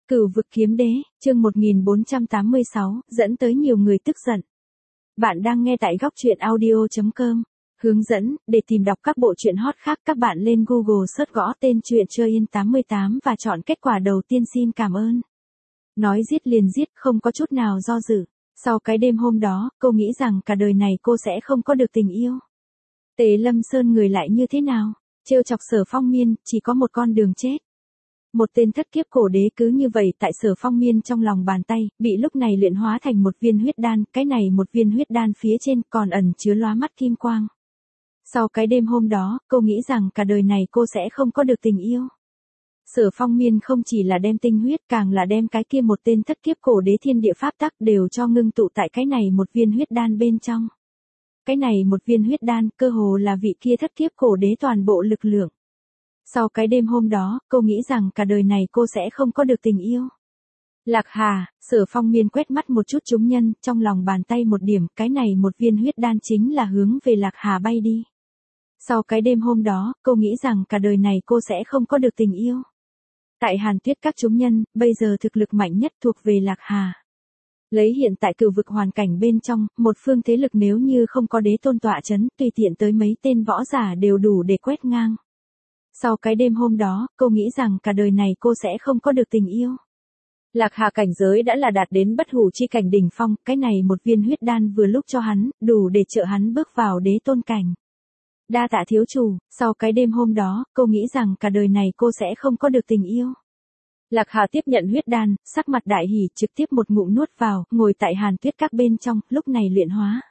Cửu vực kiếm đế, chương 1486, dẫn tới nhiều người tức giận. Bạn đang nghe tại góc truyện audio.com. Hướng dẫn, để tìm đọc các bộ truyện hot khác các bạn lên Google search gõ tên truyện Chơi Yên 88 và chọn kết quả đầu tiên xin cảm ơn. Nói giết liền giết không có chút nào do dự. Sau cái đêm hôm đó, cô nghĩ rằng cả đời này cô sẽ không có được tình yêu. Tề Lâm Sơn người lại như thế nào? Trêu chọc Sở Phong Miên, chỉ có một con đường chết. Một tên thất kiếp cổ đế cứ như vậy tại Sở Phong Miên trong lòng bàn tay, bị lúc này luyện hóa thành một viên huyết đan, cái này một viên huyết đan phía trên còn ẩn chứa lóa mắt kim quang. Sau cái đêm hôm đó, cô nghĩ rằng cả đời này cô sẽ không có được tình yêu. Sở Phong Miên không chỉ là đem tinh huyết càng là đem cái kia một tên thất kiếp cổ đế thiên địa pháp tắc đều cho ngưng tụ tại cái này một viên huyết đan bên trong. Cái này một viên huyết đan cơ hồ là vị kia thất kiếp cổ đế toàn bộ lực lượng. Sau cái đêm hôm đó, cô nghĩ rằng cả đời này cô sẽ không có được tình yêu. Lạc Hà, Sở Phong Miên quét mắt một chút chúng nhân, trong lòng bàn tay một điểm, cái này một viên huyết đan chính là hướng về Lạc Hà bay đi. Sau cái đêm hôm đó, cô nghĩ rằng cả đời này cô sẽ không có được tình yêu. Tại Hàn Tuyết các chúng nhân, bây giờ thực lực mạnh nhất thuộc về Lạc Hà. Lấy hiện tại cửu vực hoàn cảnh bên trong, một phương thế lực nếu như không có đế tôn tọa chấn, tùy tiện tới mấy tên võ giả đều đủ để quét ngang. Sau cái đêm hôm đó, cô nghĩ rằng cả đời này cô sẽ không có được tình yêu. Lạc Hà cảnh giới đã là đạt đến bất hủ chi cảnh đỉnh phong, cái này một viên huyết đan vừa lúc cho hắn, đủ để trợ hắn bước vào đế tôn cảnh. Đa tạ thiếu chủ, sau cái đêm hôm đó, cô nghĩ rằng cả đời này cô sẽ không có được tình yêu. Lạc Hà tiếp nhận huyết đan, sắc mặt đại hỉ trực tiếp một ngụm nuốt vào, ngồi tại Hàn Tuyết các bên trong, lúc này luyện hóa.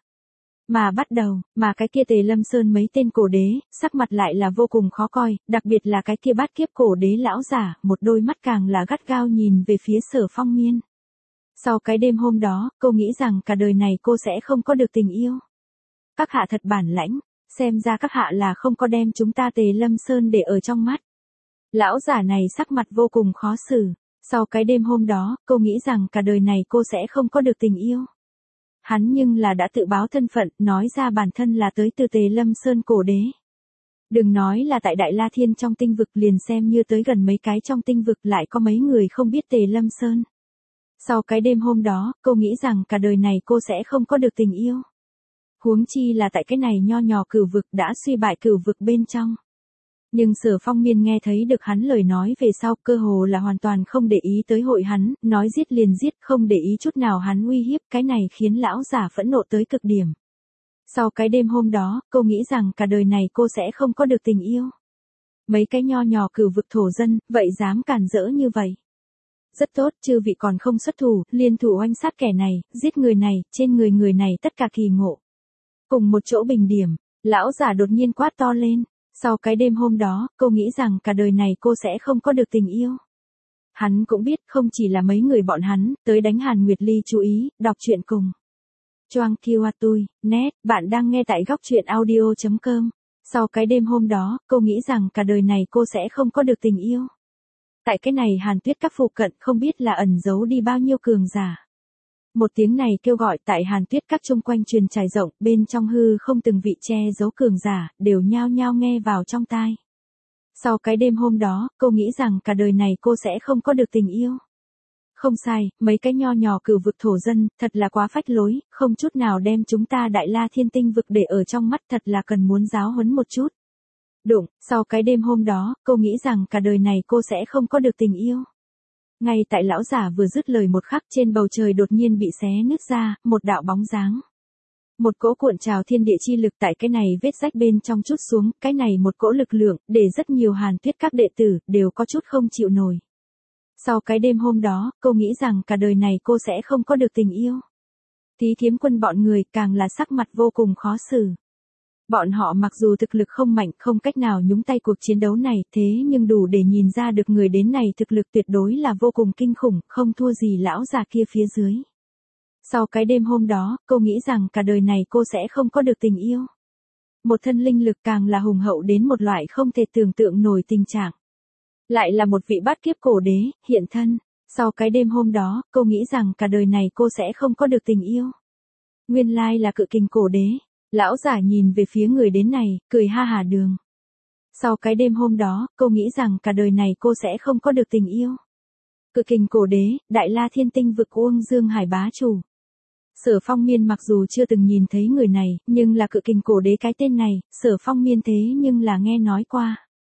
Mà bắt đầu, mà cái kia Tề Lâm Sơn mấy tên cổ đế, sắc mặt lại là vô cùng khó coi, đặc biệt là cái kia bát kiếp cổ đế lão giả, một đôi mắt càng là gắt gao nhìn về phía Sở Phong Miên. Sau cái đêm hôm đó, cô nghĩ rằng cả đời này cô sẽ không có được tình yêu. Các hạ thật bản lãnh, xem ra các hạ là không có đem chúng ta Tề Lâm Sơn để ở trong mắt. Lão giả này sắc mặt vô cùng khó xử. Sau cái đêm hôm đó, cô nghĩ rằng cả đời này cô sẽ không có được tình yêu. Hắn nhưng là đã tự báo thân phận, nói ra bản thân là tới từ Tề Lâm Sơn cổ đế. Đừng nói là tại Đại La Thiên trong tinh vực, liền xem như tới gần mấy cái trong tinh vực lại có mấy người không biết Tề Lâm Sơn. Sau cái đêm hôm đó, cô nghĩ rằng cả đời này cô sẽ không có được tình yêu. Huống chi là tại cái này nho nhỏ cửu vực đã suy bại cửu vực bên trong. Nhưng Sở Phong Miên nghe thấy được hắn lời nói về sau, cơ hồ là hoàn toàn không để ý tới hội hắn, nói giết liền giết, không để ý chút nào hắn uy hiếp, cái này khiến lão giả phẫn nộ tới cực điểm. Sau cái đêm hôm đó, cô nghĩ rằng cả đời này cô sẽ không có được tình yêu. Mấy cái nho nhỏ cửu vực thổ dân, vậy dám cản rỡ như vậy. Rất tốt, chư vị còn không xuất thủ, liên thủ oanh sát kẻ này, giết người này, trên người này tất cả kỳ ngộ. Cùng một chỗ bình điểm, lão giả đột nhiên quát to lên. Sau cái đêm hôm đó, cô nghĩ rằng cả đời này cô sẽ không có được tình yêu. Hắn cũng biết không chỉ là mấy người bọn hắn, tới đánh Hàn Nguyệt Ly chú ý, đọc truyện cùng. Choang Kiwa Tui, net, bạn đang nghe tại góc truyện audio.com. Sau cái đêm hôm đó, cô nghĩ rằng cả đời này cô sẽ không có được tình yêu. Tại cái này Hàn Tuyết các phụ cận không biết là ẩn giấu đi bao nhiêu cường giả. Một tiếng này kêu gọi tại Hàn Tuyết các chung quanh truyền trải rộng, bên trong hư không từng vị che giấu cường giả, đều nhao nhao nghe vào trong tai. Sau cái đêm hôm đó, cô nghĩ rằng cả đời này cô sẽ không có được tình yêu. Không sai, mấy cái nho nhỏ cửu vực thổ dân, thật là quá phách lối, không chút nào đem chúng ta Đại La Thiên tinh vực để ở trong mắt, thật là cần muốn giáo huấn một chút. Đụng, sau cái đêm hôm đó, cô nghĩ rằng cả đời này cô sẽ không có được tình yêu. Ngay tại lão giả vừa dứt lời một khắc, trên bầu trời đột nhiên bị xé nứt ra, một đạo bóng dáng. Một cỗ cuộn trào thiên địa chi lực tại cái này vết rách bên trong chút xuống, cái này một cỗ lực lượng, để rất nhiều Hàn Tuyết các đệ tử, đều có chút không chịu nổi. Sau cái đêm hôm đó, cô nghĩ rằng cả đời này cô sẽ không có được tình yêu. Thí Thiếm Quân bọn người càng là sắc mặt vô cùng khó xử. Bọn họ mặc dù thực lực không mạnh, không cách nào nhúng tay cuộc chiến đấu này, thế nhưng đủ để nhìn ra được người đến này thực lực tuyệt đối là vô cùng kinh khủng, không thua gì lão già kia phía dưới. Sau cái đêm hôm đó, cô nghĩ rằng cả đời này cô sẽ không có được tình yêu. Một thân linh lực càng là hùng hậu đến một loại không thể tưởng tượng nổi tình trạng. Lại là một vị bát kiếp cổ đế, hiện thân. Sau cái đêm hôm đó, cô nghĩ rằng cả đời này cô sẽ không có được tình yêu. Nguyên lai là cự kình cổ đế. Lão giả nhìn về phía người đến này, cười ha hả đường. Sau cái đêm hôm đó, cô nghĩ rằng cả đời này cô sẽ không có được tình yêu. Cự kình cổ đế, Đại La Thiên Tinh vực Uông Dương Hải bá chủ. Sở Phong Miên mặc dù chưa từng nhìn thấy người này, nhưng là cự kình cổ đế cái tên này, Sở Phong Miên thế nhưng là nghe nói qua.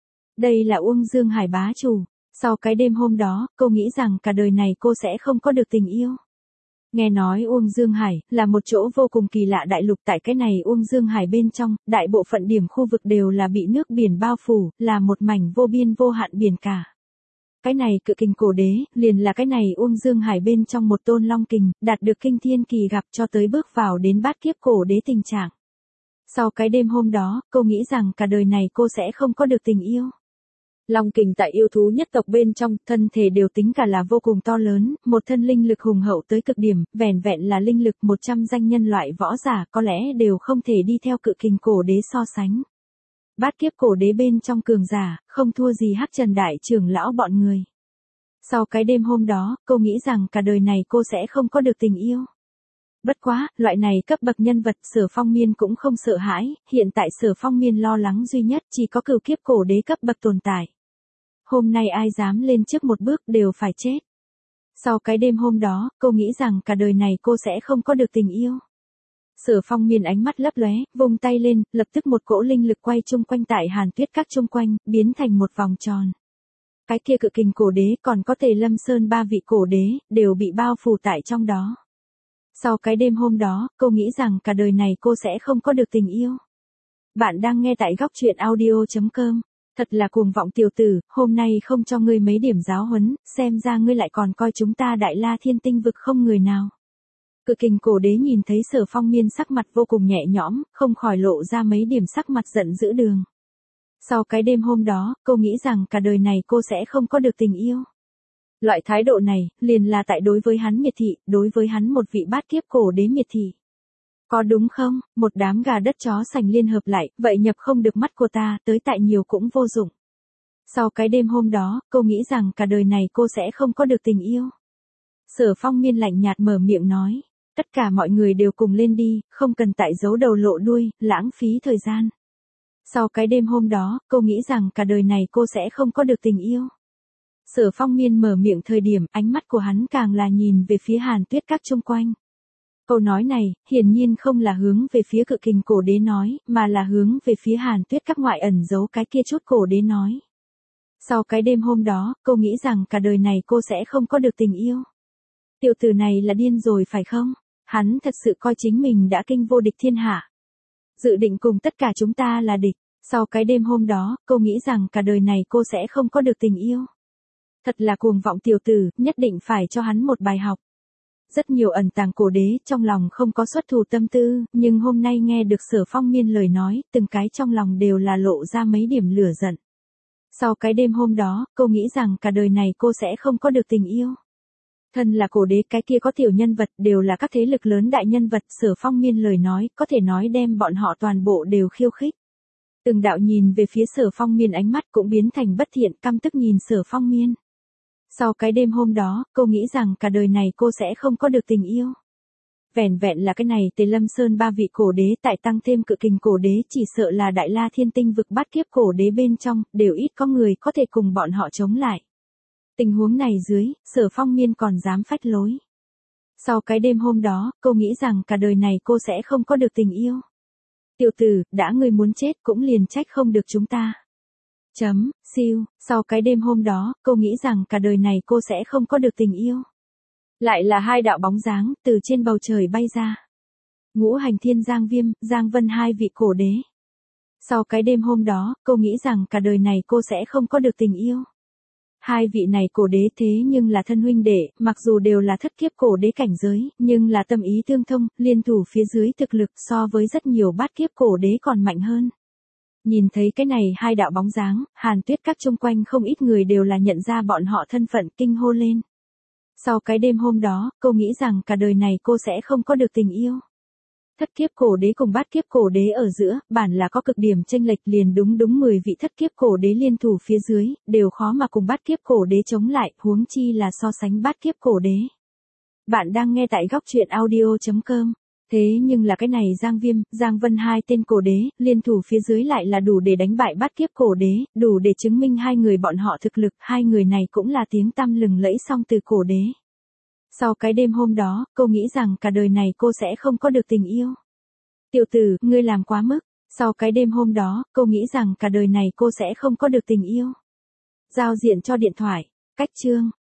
Đây là Uông Dương Hải bá chủ. Sau cái đêm hôm đó, cô nghĩ rằng cả đời này cô sẽ không có được tình yêu. Nghe nói Uông Dương Hải là một chỗ vô cùng kỳ lạ đại lục, tại cái này Uông Dương Hải bên trong, đại bộ phận điểm khu vực đều là bị nước biển bao phủ, là một mảnh vô biên vô hạn biển cả. Cái này cự kình cổ đế, liền là cái này Uông Dương Hải bên trong một tôn long kình, đạt được kinh thiên kỳ gặp cho tới bước vào đến bát kiếp cổ đế tình trạng. Sau cái đêm hôm đó, cô nghĩ rằng cả đời này cô sẽ không có được tình yêu. Long kình tại yêu thú nhất tộc bên trong, thân thể đều tính cả là vô cùng to lớn, một thân linh lực hùng hậu tới cực điểm, vẻn vẹn là linh lực 100 danh nhân loại võ giả có lẽ đều không thể đi theo cự kình cổ đế so sánh. Bát kiếp cổ đế bên trong cường giả, không thua gì Hắc Trần đại trưởng lão bọn người. Sau cái đêm hôm đó, cô nghĩ rằng cả đời này cô sẽ không có được tình yêu. Bất quá, loại này cấp bậc nhân vật Sở Phong Miên cũng không sợ hãi, hiện tại Sở Phong Miên lo lắng duy nhất chỉ có cửu kiếp cổ đế cấp bậc tồn tại. Hôm nay ai dám lên trước một bước đều phải chết. Sau cái đêm hôm đó, cô nghĩ rằng cả đời này cô sẽ không có được tình yêu. Sở Phong Miên ánh mắt lấp lóe, vung tay lên, lập tức một cỗ linh lực quay chung quanh tại Hàn Tuyết Các chung quanh, biến thành một vòng tròn. Cái kia cự kình cổ đế còn có Tề Lâm Sơn ba vị cổ đế, đều bị bao phủ tại trong đó. Sau cái đêm hôm đó, cô nghĩ rằng cả đời này cô sẽ không có được tình yêu. Bạn đang nghe tại góc truyện audio.com. Thật là cuồng vọng tiểu tử, hôm nay không cho ngươi mấy điểm giáo huấn, xem ra ngươi lại còn coi chúng ta Đại La Thiên Tinh vực không người nào. Cự kình cổ đế nhìn thấy Sở Phong Miên sắc mặt vô cùng nhẹ nhõm, không khỏi lộ ra mấy điểm sắc mặt giận dữ đường. Sau cái đêm hôm đó, cô nghĩ rằng cả đời này cô sẽ không có được tình yêu. Loại thái độ này, liền là tại đối với hắn miệt thị, đối với hắn một vị bát kiếp cổ đế miệt thị. Có đúng không, một đám gà đất chó sành liên hợp lại, vậy nhập không được mắt của ta, tới tại nhiều cũng vô dụng. Sau cái đêm hôm đó, cô nghĩ rằng cả đời này cô sẽ không có được tình yêu. Sở Phong Miên lạnh nhạt mở miệng nói, tất cả mọi người đều cùng lên đi, không cần tại giấu đầu lộ đuôi, lãng phí thời gian. Sau cái đêm hôm đó, cô nghĩ rằng cả đời này cô sẽ không có được tình yêu. Sở Phong Miên mở miệng thời điểm, ánh mắt của hắn càng là nhìn về phía Hàn Tuyết Các chung quanh. Câu nói này, hiển nhiên không là hướng về phía cự kình cổ đế nói, mà là hướng về phía Hàn Tuyết Các ngoại ẩn giấu cái kia chút cổ đế nói. Sau cái đêm hôm đó, cô nghĩ rằng cả đời này cô sẽ không có được tình yêu. Tiểu tử này là điên rồi phải không? Hắn thật sự coi chính mình đã kinh vô địch thiên hạ. Dự định cùng tất cả chúng ta là địch. Sau cái đêm hôm đó, cô nghĩ rằng cả đời này cô sẽ không có được tình yêu. Thật là cuồng vọng tiểu tử, nhất định phải cho hắn một bài học. Rất nhiều ẩn tàng cổ đế trong lòng không có xuất thù tâm tư, nhưng hôm nay nghe được Sở Phong Miên lời nói, từng cái trong lòng đều là lộ ra mấy điểm lửa giận. Sau cái đêm hôm đó, cô nghĩ rằng cả đời này cô sẽ không có được tình yêu. Thân là cổ đế, cái kia có tiểu nhân vật đều là các thế lực lớn đại nhân vật, Sở Phong Miên lời nói có thể nói đem bọn họ toàn bộ đều khiêu khích. Từng đạo nhìn về phía Sở Phong Miên ánh mắt cũng biến thành bất thiện, căm tức nhìn Sở Phong Miên. Sau cái đêm hôm đó, cô nghĩ rằng cả đời này cô sẽ không có được tình yêu. Vẻn vẹn là cái này Tề Lâm Sơn ba vị cổ đế tại tăng thêm cự kình cổ đế chỉ sợ là Đại La Thiên Tinh vực bát kiếp cổ đế bên trong, đều ít có người có thể cùng bọn họ chống lại. Tình huống này dưới, Sở Phong Miên còn dám phách lối. Sau cái đêm hôm đó, cô nghĩ rằng cả đời này cô sẽ không có được tình yêu. Tiểu tử, đã ngươi muốn chết cũng liền trách không được chúng ta. Siêu, sau cái đêm hôm đó, cô nghĩ rằng cả đời này cô sẽ không có được tình yêu. Lại là hai đạo bóng dáng, từ trên bầu trời bay ra. Ngũ Hành Thiên Giang Viêm, Giang Vân hai vị cổ đế. Sau cái đêm hôm đó, cô nghĩ rằng cả đời này cô sẽ không có được tình yêu. Hai vị này cổ đế thế nhưng là thân huynh đệ, mặc dù đều là thất kiếp cổ đế cảnh giới, nhưng là tâm ý tương thông, liên thủ phía dưới thực lực so với rất nhiều bát kiếp cổ đế còn mạnh hơn. Nhìn thấy cái này hai đạo bóng dáng, Hàn Tuyết Các chung quanh không ít người đều là nhận ra bọn họ thân phận, kinh hô lên. Sau cái đêm hôm đó, cô nghĩ rằng cả đời này cô sẽ không có được tình yêu. Thất kiếp cổ đế cùng bát kiếp cổ đế ở giữa, bản là có cực điểm chênh lệch, liền đúng 10 vị thất kiếp cổ đế liên thủ phía dưới, đều khó mà cùng bát kiếp cổ đế chống lại, huống chi là so sánh bát kiếp cổ đế. Bạn đang nghe tại góc truyện audio.com. Thế nhưng là cái này Giang Viêm, Giang Vân hai tên cổ đế, liên thủ phía dưới lại là đủ để đánh bại bát kiếp cổ đế, đủ để chứng minh hai người bọn họ thực lực, hai người này cũng là tiếng tăm lừng lẫy song từ cổ đế. Sau cái đêm hôm đó, cô nghĩ rằng cả đời này cô sẽ không có được tình yêu. Tiểu tử, ngươi làm quá mức. Sau cái đêm hôm đó, cô nghĩ rằng cả đời này cô sẽ không có được tình yêu. Giao diện cho điện thoại. Cách chương.